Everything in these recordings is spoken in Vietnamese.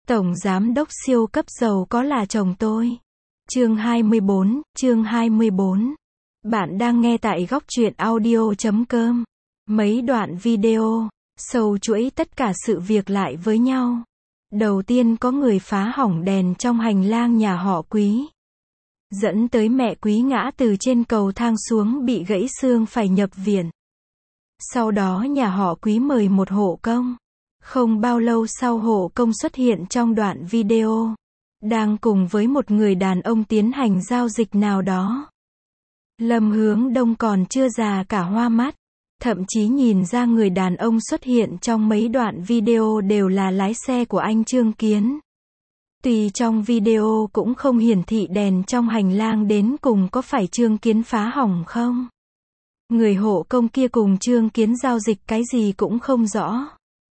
Tổng giám đốc siêu cấp giàu có là chồng tôi. Chương 24. Bạn đang nghe tại góc truyện audio.com. Mấy đoạn video, sâu chuỗi tất cả sự việc lại với nhau. Đầu tiên có người phá hỏng đèn trong hành lang nhà họ Quý. Dẫn tới mẹ Quý ngã từ trên cầu thang xuống bị gãy xương phải nhập viện. Sau đó nhà họ Quý mời một hộ công. Không bao lâu sau hộ công xuất hiện trong đoạn video, đang cùng với một người đàn ông tiến hành giao dịch nào đó. Lâm Hướng Đông còn chưa già cả hoa mắt, thậm chí nhìn ra người đàn ông xuất hiện trong mấy đoạn video đều là lái xe của anh Trương Kiến. Tuy trong video cũng không hiển thị đèn trong hành lang đến cùng có phải Trương Kiến phá hỏng không. Người hộ công kia cùng Trương Kiến giao dịch cái gì cũng không rõ.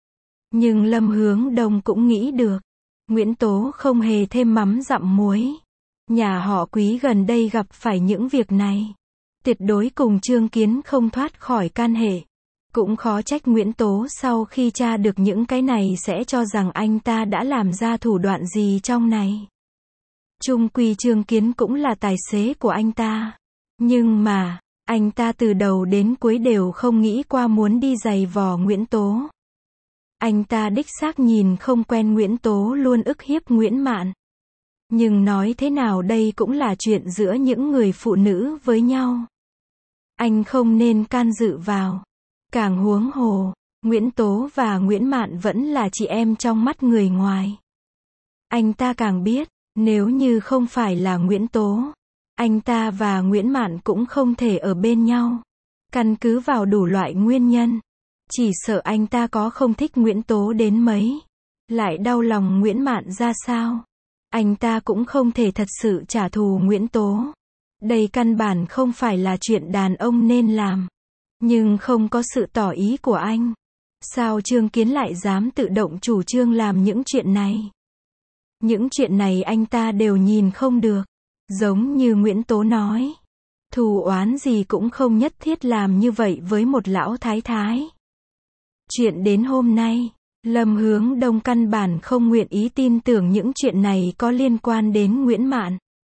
Nhưng Lâm Hướng Đông cũng nghĩ được, Nguyễn Tố không hề thêm mắm dặm muối. Nhà họ Quý gần đây gặp phải những việc này, tuyệt đối cùng Trương Kiến không thoát khỏi can hệ. Cũng khó trách Nguyễn Tố sau khi tra được những cái này sẽ cho rằng anh ta đã làm ra thủ đoạn gì trong này. Chung quy Trương Kiến cũng là tài xế của anh ta. Nhưng mà, anh ta từ đầu đến cuối đều không nghĩ qua muốn đi giày vò Nguyễn Tố. Anh ta đích xác nhìn không quen Nguyễn Tố luôn ức hiếp Nguyễn Mạn. Nhưng nói thế nào đây cũng là chuyện giữa những người phụ nữ với nhau. Anh không nên can dự vào. Càng huống hồ, Nguyễn Tố và Nguyễn Mạn vẫn là chị em trong mắt người ngoài. Anh ta càng biết, nếu như không phải là Nguyễn Tố, anh ta và Nguyễn Mạn cũng không thể ở bên nhau. Căn cứ vào đủ loại nguyên nhân. Chỉ sợ anh ta có không thích Nguyễn Tố đến mấy, lại đau lòng Nguyễn Mạn ra sao. Anh ta cũng không thể thật sự trả thù Nguyễn Tố. Đây căn bản không phải là chuyện đàn ông nên làm. Nhưng không có sự tỏ ý của anh, sao Trương Kiến lại dám tự động chủ trương làm những chuyện này? Những chuyện này anh ta đều nhìn không được. Giống như Nguyễn Tố nói, thù oán gì cũng không nhất thiết làm như vậy với một lão thái thái. Chuyện đến hôm nay, Lâm Hướng Đông căn bản không nguyện ý tin tưởng những chuyện này có liên quan đến Nguyễn Mạn.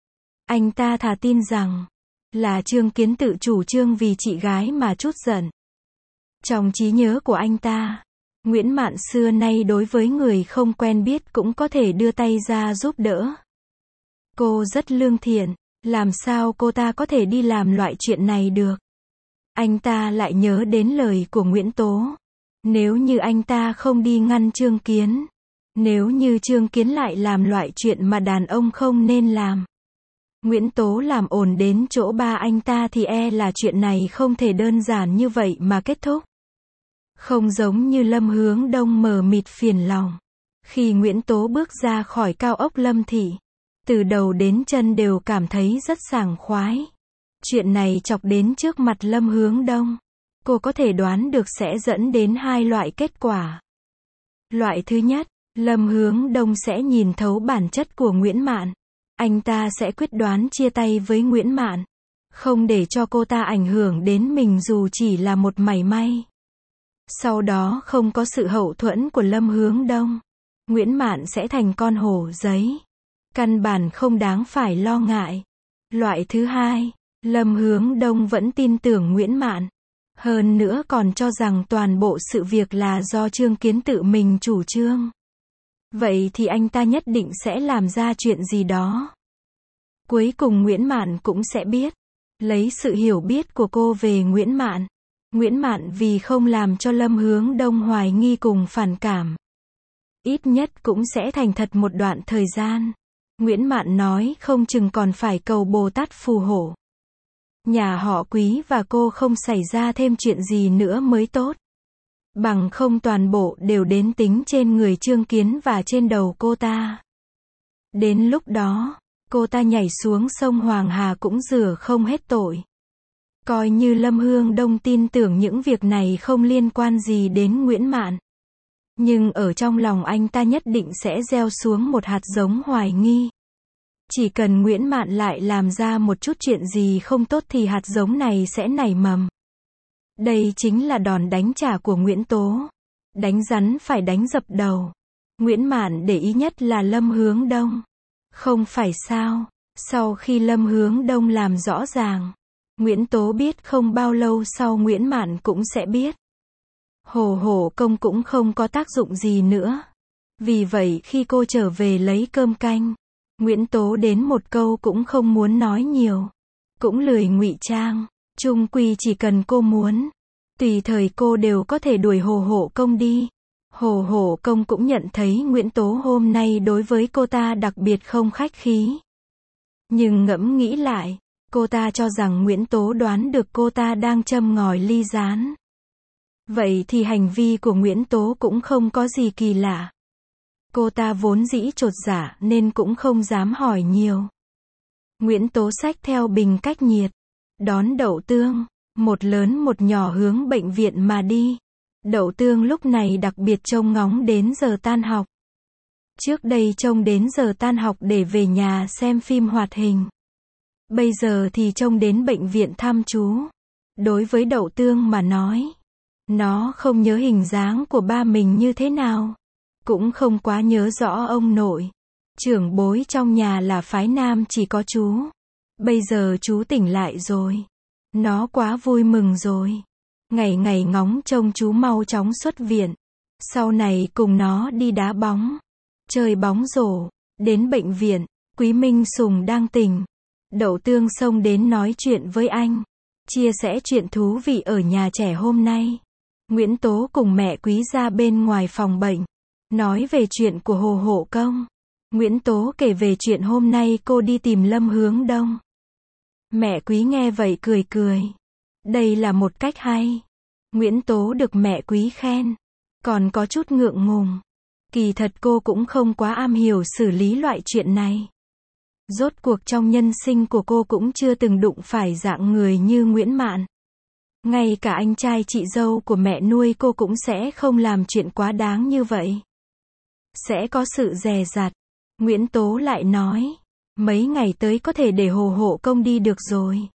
Anh ta thà tin rằng là Trương Kiến tự chủ trương vì chị gái mà trút giận. Trong trí nhớ của anh ta, Nguyễn Mạn xưa nay đối với người không quen biết cũng có thể đưa tay ra giúp đỡ. Cô rất lương thiện, làm sao cô ta có thể đi làm loại chuyện này được? Anh ta lại nhớ đến lời của Nguyễn Tố. Nếu như anh ta không đi ngăn Trương Kiến, nếu như Trương Kiến lại làm loại chuyện mà đàn ông không nên làm, Nguyễn Tố làm ổn đến chỗ ba anh ta thì e là chuyện này không thể đơn giản như vậy mà kết thúc. Không giống như Lâm Hướng Đông mờ mịt phiền lòng. Khi Nguyễn Tố bước ra khỏi cao ốc Lâm Thị, từ đầu đến chân đều cảm thấy rất sảng khoái. Chuyện này chọc đến trước mặt Lâm Hướng Đông. Cô có thể đoán được sẽ dẫn đến hai loại kết quả. Loại thứ nhất, Lâm Hướng Đông sẽ nhìn thấu bản chất của Nguyễn Mạn. Anh ta sẽ quyết đoán chia tay với Nguyễn Mạn. Không để cho cô ta ảnh hưởng đến mình dù chỉ là một mảy may. Sau đó không có sự hậu thuẫn của Lâm Hướng Đông, Nguyễn Mạn sẽ thành con hổ giấy. Căn bản không đáng phải lo ngại. Loại thứ hai, Lâm Hướng Đông vẫn tin tưởng Nguyễn Mạn. Hơn nữa còn cho rằng toàn bộ sự việc là do Trương Kiến tự mình chủ trương. Vậy thì anh ta nhất định sẽ làm ra chuyện gì đó. Cuối cùng Nguyễn Mạn cũng sẽ biết. Lấy sự hiểu biết của cô về Nguyễn Mạn vì không làm cho Lâm Hướng Đông hoài nghi cùng phản cảm, ít nhất cũng sẽ thành thật một đoạn thời gian. Nguyễn Mạn nói không chừng còn phải cầu Bồ Tát phù hộ. Nhà họ Quý và cô không xảy ra thêm chuyện gì nữa mới tốt. Bằng không toàn bộ đều đến tính trên người Trương Kiến và trên đầu cô ta. Đến lúc đó, cô ta nhảy xuống sông Hoàng Hà cũng rửa không hết tội. Coi như Lâm Hướng Đông tin tưởng những việc này không liên quan gì đến Nguyễn Mạn. Nhưng ở trong lòng anh ta nhất định sẽ gieo xuống một hạt giống hoài nghi. Chỉ cần Nguyễn Mạn lại làm ra một chút chuyện gì không tốt thì hạt giống này sẽ nảy mầm. Đây chính là đòn đánh trả của Nguyễn Tố. Đánh rắn phải đánh dập đầu. Nguyễn Mạn để ý nhất là Lâm Hướng Đông. Không phải sao? Sau khi Lâm Hướng Đông làm rõ ràng, Nguyễn Tố biết không bao lâu sau Nguyễn Mạn cũng sẽ biết. Hồ hổ công cũng không có tác dụng gì nữa. Vì vậy khi cô trở về lấy cơm canh, Nguyễn Tố đến một câu cũng không muốn nói nhiều. Cũng lười ngụy trang. Chung quy chỉ cần cô muốn, tùy thời cô đều có thể đuổi hồ hổ công đi. Hồ hổ công cũng nhận thấy Nguyễn Tố hôm nay đối với cô ta đặc biệt không khách khí. Nhưng ngẫm nghĩ lại, cô ta cho rằng Nguyễn Tố đoán được cô ta đang châm ngòi ly gián. Vậy thì hành vi của Nguyễn Tố cũng không có gì kỳ lạ. Cô ta vốn dĩ chột dạ nên cũng không dám hỏi nhiều. Nguyễn Tố xách theo bình cách nhiệt, đón Đậu Tương, một lớn một nhỏ hướng bệnh viện mà đi. Đậu Tương lúc này đặc biệt trông ngóng đến giờ tan học. Trước đây trông đến giờ tan học để về nhà xem phim hoạt hình. Bây giờ thì trông đến bệnh viện thăm chú. Đối với Đậu Tương mà nói, nó không nhớ hình dáng của ba mình như thế nào. Cũng không quá nhớ rõ ông nội. Trưởng bối trong nhà là phái nam chỉ có chú. Bây giờ chú tỉnh lại rồi. Nó quá vui mừng rồi. Ngày ngày ngóng trông chú mau chóng xuất viện. Sau này cùng nó đi đá bóng, chơi bóng rổ. Đến bệnh viện, Quý Minh Sùng đang tỉnh. Đậu Tương xông đến nói chuyện với anh, chia sẻ chuyện thú vị ở nhà trẻ hôm nay. Nguyễn Tố cùng mẹ Quý ra bên ngoài phòng bệnh, nói về chuyện của hồ hổ công. Nguyễn Tố kể về chuyện hôm nay cô đi tìm Lâm Hướng Đông. Mẹ Quý nghe vậy cười cười. Đây là một cách hay. Nguyễn Tố được mẹ Quý khen, còn có chút ngượng ngùng. Kỳ thật cô cũng không quá am hiểu xử lý loại chuyện này. Rốt cuộc trong nhân sinh của cô cũng chưa từng đụng phải dạng người như Nguyễn Mạn. Ngay cả anh trai chị dâu của mẹ nuôi cô cũng sẽ không làm chuyện quá đáng như vậy. Sẽ có sự dè dặt. Nguyễn Tố lại nói, mấy ngày tới có thể để hồ hổ công đi được rồi.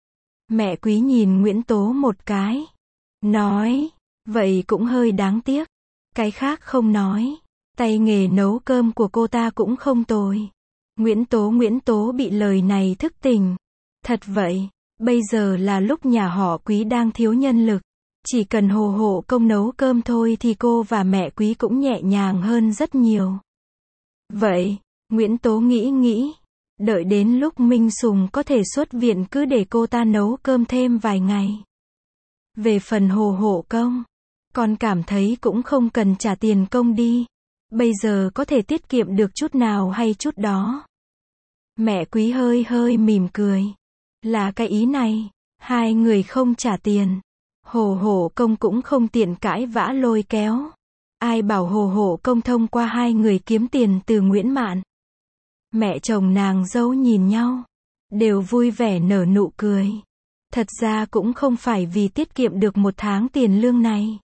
Mẹ Quý nhìn Nguyễn Tố một cái, nói, vậy cũng hơi đáng tiếc. Cái khác không nói, tay nghề nấu cơm của cô ta cũng không tồi. Nguyễn Tố bị lời này thức tỉnh. Thật vậy, bây giờ là lúc nhà họ Quý đang thiếu nhân lực. Chỉ cần hồ hổ công nấu cơm thôi thì cô và mẹ Quý cũng nhẹ nhàng hơn rất nhiều. Vậy, Nguyễn Tố nghĩ, đợi đến lúc Minh Sùng có thể xuất viện cứ để cô ta nấu cơm thêm vài ngày. Về phần hồ hổ công, con cảm thấy cũng không cần trả tiền công đi. Bây giờ có thể tiết kiệm được chút nào hay chút đó. Mẹ Quý hơi mỉm cười. Là cái ý này, hai người không trả tiền. Hồ hổ công cũng không tiện cãi vã lôi kéo. Ai bảo hồ hổ công thông qua hai người kiếm tiền từ Nguyễn Mạn. Mẹ chồng nàng dâu nhìn nhau, đều vui vẻ nở nụ cười. Thật ra cũng không phải vì tiết kiệm được một tháng tiền lương này,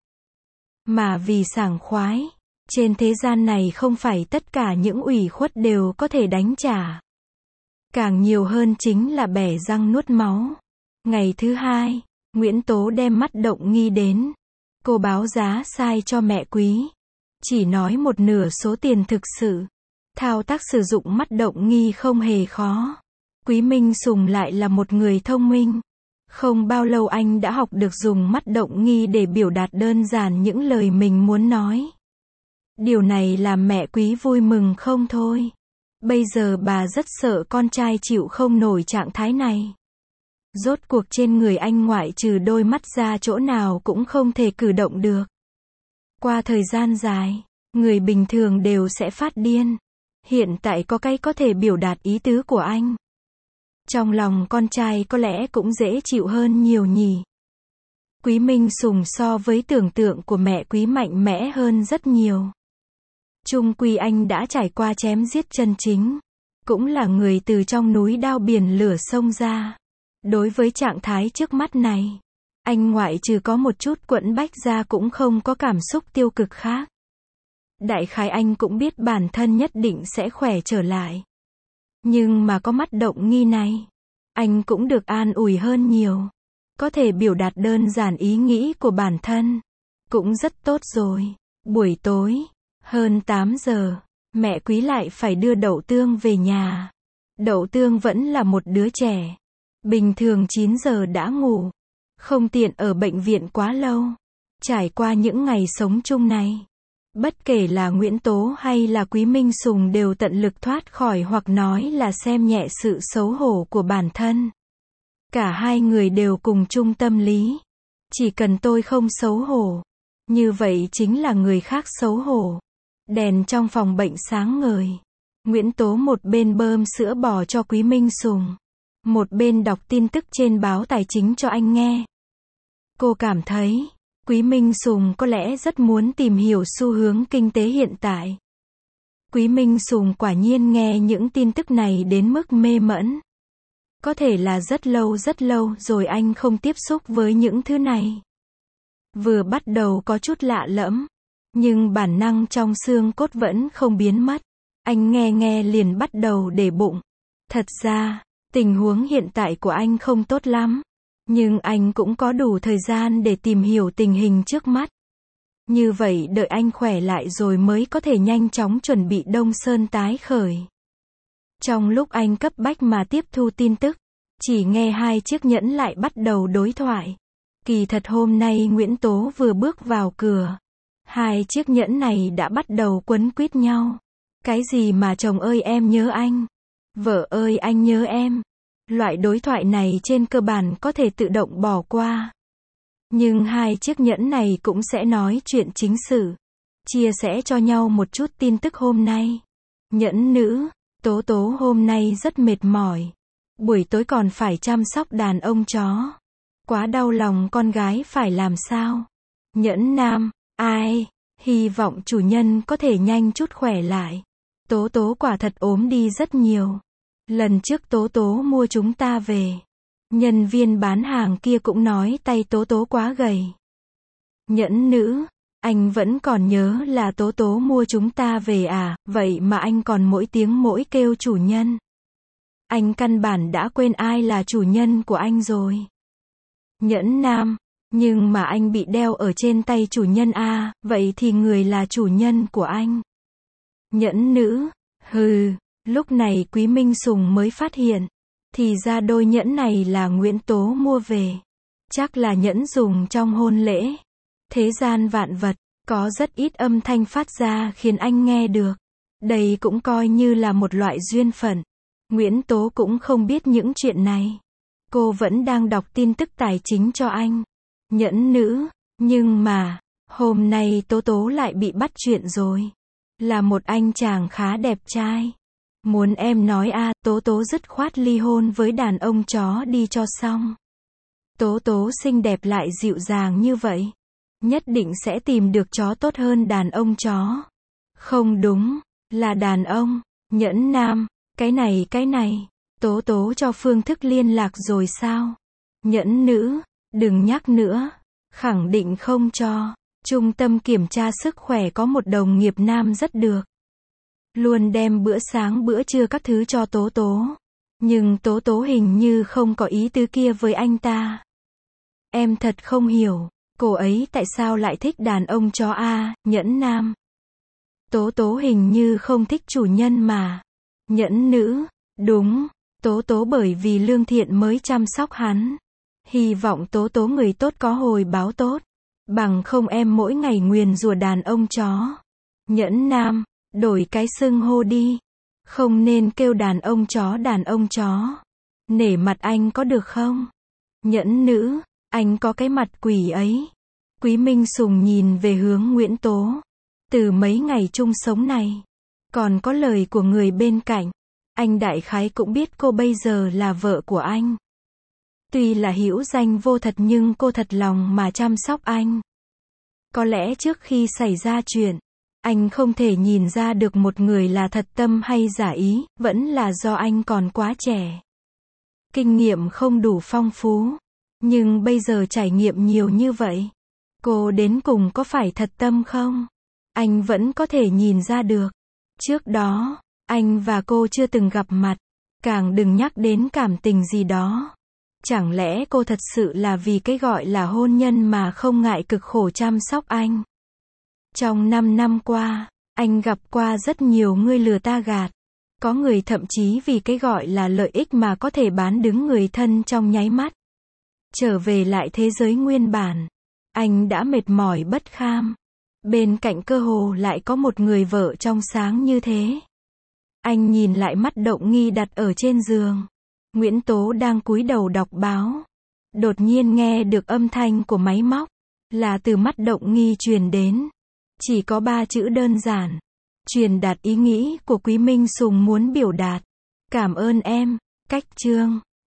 mà vì sảng khoái. Trên thế gian này không phải tất cả những ủy khuất đều có thể đánh trả. Càng nhiều hơn chính là bẻ răng nuốt máu. Ngày thứ hai, Nguyễn Tố đem mắt động nghi đến. Cô báo giá sai cho mẹ Quý. Chỉ nói một nửa số tiền thực sự. Thao tác sử dụng mắt động nghi không hề khó. Quý Minh Sùng lại là một người thông minh. Không bao lâu anh đã học được dùng mắt động nghi để biểu đạt đơn giản những lời mình muốn nói. Điều này làm mẹ Quý vui mừng không thôi. Bây giờ bà rất sợ con trai chịu không nổi trạng thái này. Rốt cuộc trên người anh ngoại trừ đôi mắt ra chỗ nào cũng không thể cử động được. Qua thời gian dài, người bình thường đều sẽ phát điên. Hiện tại có cái có thể biểu đạt ý tứ của anh. Trong lòng con trai có lẽ cũng dễ chịu hơn nhiều nhỉ. Quý Minh Sùng so với tưởng tượng của mẹ Quý mạnh mẽ hơn rất nhiều. Chung quy anh đã trải qua chém giết chân chính. Cũng là người từ trong núi đao biển lửa xông ra. Đối với trạng thái trước mắt này, anh ngoại trừ có một chút quẫn bách ra cũng không có cảm xúc tiêu cực khác. Đại khái anh cũng biết bản thân nhất định sẽ khỏe trở lại. Nhưng mà có mắt động nghi này, anh cũng được an ủi hơn nhiều. Có thể biểu đạt đơn giản ý nghĩ của bản thân, cũng rất tốt rồi. Buổi tối, Hơn 8 giờ, mẹ Quý lại phải đưa Đậu Tương về nhà. Đậu Tương vẫn là một đứa trẻ. Bình thường 9 giờ đã ngủ. Không tiện ở bệnh viện quá lâu. Trải qua những ngày sống chung này, bất kể là Nguyễn Tố hay là Quý Minh Sùng đều tận lực thoát khỏi hoặc nói là xem nhẹ sự xấu hổ của bản thân. Cả hai người đều cùng chung tâm lý. Chỉ cần tôi không xấu hổ, như vậy chính là người khác xấu hổ. Đèn trong phòng bệnh sáng ngời. Nguyễn Tố một bên bơm sữa bò cho Quý Minh Sùng, một bên đọc tin tức trên báo tài chính cho anh nghe. Cô cảm thấy, Quý Minh Sùng có lẽ rất muốn tìm hiểu xu hướng kinh tế hiện tại. Quý Minh Sùng quả nhiên nghe những tin tức này đến mức mê mẩn. Có thể là rất lâu rồi anh không tiếp xúc với những thứ này. Vừa bắt đầu có chút lạ lẫm, nhưng bản năng trong xương cốt vẫn không biến mất. Anh nghe liền bắt đầu để bụng. Thật ra, tình huống hiện tại của anh không tốt lắm. Nhưng anh cũng có đủ thời gian để tìm hiểu tình hình trước mắt. Như vậy đợi anh khỏe lại rồi mới có thể nhanh chóng chuẩn bị Đông Sơn tái khởi. Trong lúc anh cấp bách mà tiếp thu tin tức, chỉ nghe hai chiếc nhẫn lại bắt đầu đối thoại. Kỳ thật hôm nay Nguyễn Tố vừa bước vào cửa, hai chiếc nhẫn này đã bắt đầu quấn quýt nhau. Cái gì mà chồng ơi em nhớ anh, vợ ơi anh nhớ em. Loại đối thoại này trên cơ bản có thể tự động bỏ qua. Nhưng hai chiếc nhẫn này cũng sẽ nói chuyện chính sự, chia sẻ cho nhau một chút tin tức hôm nay. Nhẫn nữ, Tố Tố hôm nay rất mệt mỏi. Buổi tối còn phải chăm sóc đàn ông chó. Quá đau lòng con gái phải làm sao. Nhẫn nam, ai, hy vọng chủ nhân có thể nhanh chút khỏe lại. Tố Tố quả thật ốm đi rất nhiều. Lần trước Tố Tố mua chúng ta về, nhân viên bán hàng kia cũng nói tay Tố Tố quá gầy. Nhẫn nữ, anh vẫn còn nhớ là Tố Tố mua chúng ta về à, vậy mà anh còn mỗi tiếng mỗi kêu chủ nhân. Anh căn bản đã quên ai là chủ nhân của anh rồi. Nhẫn nam, nhưng mà anh bị đeo ở trên tay chủ nhân à, vậy thì người là chủ nhân của anh. Nhẫn nữ, hừ. Lúc này Quý Minh Sùng mới phát hiện, thì ra đôi nhẫn này là Nguyễn Tố mua về. Chắc là nhẫn dùng trong hôn lễ. Thế gian vạn vật, có rất ít âm thanh phát ra khiến anh nghe được. Đây cũng coi như là một loại duyên phận. Nguyễn Tố cũng không biết những chuyện này. Cô vẫn đang đọc tin tức tài chính cho anh. Nhẫn nữ, nhưng mà, hôm nay Tố Tố lại bị bắt chuyện rồi. Là một anh chàng khá đẹp trai. Muốn em nói à, Tố Tố dứt khoát ly hôn với đàn ông chó đi cho xong. Tố Tố xinh đẹp lại dịu dàng như vậy, nhất định sẽ tìm được chó tốt hơn đàn ông chó. Không đúng, là đàn ông. Nhẫn nam, cái này, Tố Tố cho phương thức liên lạc rồi sao? Nhẫn nữ, đừng nhắc nữa, khẳng định không cho. Trung tâm kiểm tra sức khỏe có một đồng nghiệp nam rất được. Luôn đem bữa sáng bữa trưa các thứ cho Tố Tố. Nhưng Tố Tố hình như không có ý tứ kia với anh ta. Em thật không hiểu, cô ấy tại sao lại thích đàn ông chó a, nhẫn nam. Tố Tố hình như không thích chủ nhân mà. Nhẫn nữ, đúng, Tố Tố bởi vì lương thiện mới chăm sóc hắn. Hy vọng Tố Tố người tốt có hồi báo tốt. Bằng không em mỗi ngày nguyền rủa đàn ông chó. Nhẫn nam, đổi cái xưng hô đi. Không nên kêu đàn ông chó. Nể mặt anh có được không? Nhẫn nữ, anh có cái mặt quỷ ấy. Quý Minh Sùng nhìn về hướng Nguyễn Tố. Từ mấy ngày chung sống này, còn có lời của người bên cạnh, anh đại khái cũng biết cô bây giờ là vợ của anh. Tuy là hữu danh vô thật nhưng cô thật lòng mà chăm sóc anh. Có lẽ trước khi xảy ra chuyện, anh không thể nhìn ra được một người là thật tâm hay giả ý, vẫn là do anh còn quá trẻ. Kinh nghiệm không đủ phong phú. Nhưng bây giờ trải nghiệm nhiều như vậy, cô đến cùng có phải thật tâm không? Anh vẫn có thể nhìn ra được. Trước đó, anh và cô chưa từng gặp mặt, càng đừng nhắc đến cảm tình gì đó. Chẳng lẽ cô thật sự là vì cái gọi là hôn nhân mà không ngại cực khổ chăm sóc anh? Trong 5 năm qua, Anh gặp qua rất nhiều người lừa ta gạt. Có người thậm chí vì cái gọi là lợi ích mà có thể bán đứng người thân trong nháy mắt. Trở về lại thế giới nguyên bản. Anh đã mệt mỏi bất kham. Bên cạnh cơ hồ lại có một người vợ trong sáng như thế. Anh nhìn lại mắt Động Nghi đặt ở trên giường. Nguyễn Tố đang cúi đầu đọc báo. Đột nhiên nghe được âm thanh của máy móc. Là từ mắt Động Nghi truyền đến. Chỉ có 3 chữ đơn giản. Truyền đạt ý nghĩ của Quý Minh Sùng muốn biểu đạt. Cảm ơn em. Cách chương.